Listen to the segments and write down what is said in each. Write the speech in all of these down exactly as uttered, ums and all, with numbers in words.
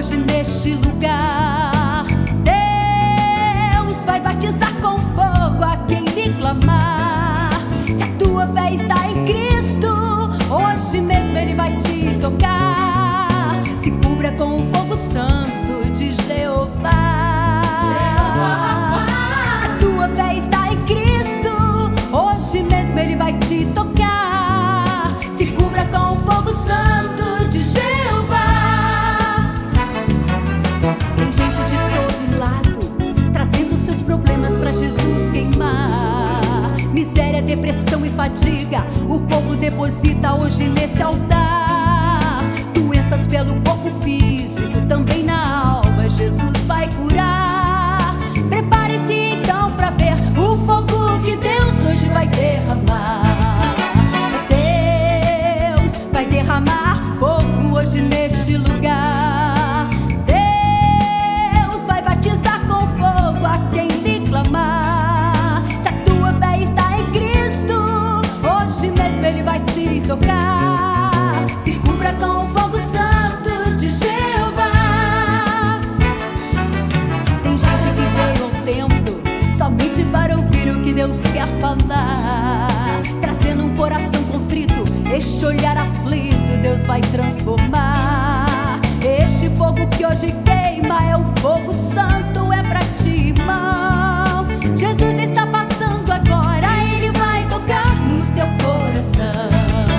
hoje neste lugar. Deus vai batizar com fogo a quem lhe clamar. Se a tua fé está em Cristo, hoje mesmo Ele vai te tocar. Se cubra com o fogo santo de Jeová. Jeová. Se a tua fé está em Cristo, hoje mesmo Ele vai te tocar. Se cubra com o fogo santo de Jeová. Tem gente de todo lado trazendo seus problemas pra Jesus queimar. Miséria, depressão e fadiga o povo deposita hoje neste altar. Doenças pelo corpo físico, também na alma, Jesus vai curar. Prepare-se então pra ver o fogo que Deus hoje vai derramar. Deus vai derramar fogo hoje neste lugar. Deus vai batizar com fogo a quem lhe clamar. Se a tua fé está em Cristo, hoje mesmo Ele vai te tocar. Se cubra com o fogo santo de Jeová. Tem gente que veio ao templo somente para ouvir o que Deus quer falar. Trazendo um coração contrito, este olhar aflito Deus vai transformar. Este fogo que hoje queima é o fogo santo, é pra ti, irmão. Jesus está passando agora, Ele vai tocar no teu coração.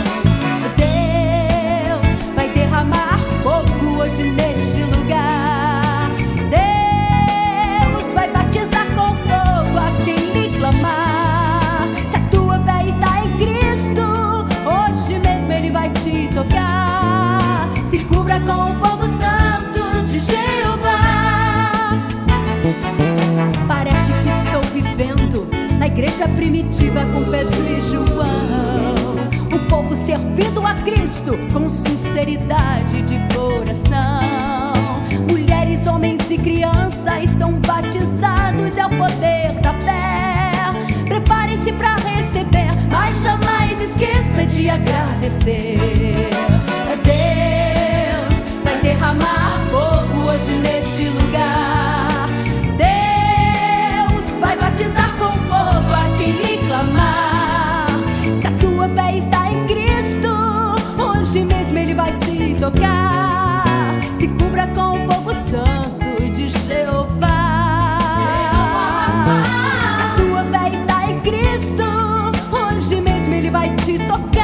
Deus vai derramar fogo hoje neste lugar. Deus vai batizar com fogo a quem lhe clamar. Se a tua fé está em Cristo, hoje mesmo Ele vai te tocar. Se cubra com o fogo santo de Jeová. Parece que estou vivendo na igreja primitiva com Pedro e João. O povo servindo a Cristo com sinceridade de coração. Mulheres, homens e crianças são batizados, é o poder da fé. Prepare-se para receber, mas jamais esqueça de agradecer. Deus vai derramar fogo hoje neste lugar. Deus vai batizar com fogo a quem lhe clamar. Se a tua fé está em Cristo, hoje mesmo Ele vai te tocar. Se cubra com o fogo santo de Jeová. Se a tua fé está em Cristo, hoje mesmo Ele vai te tocar.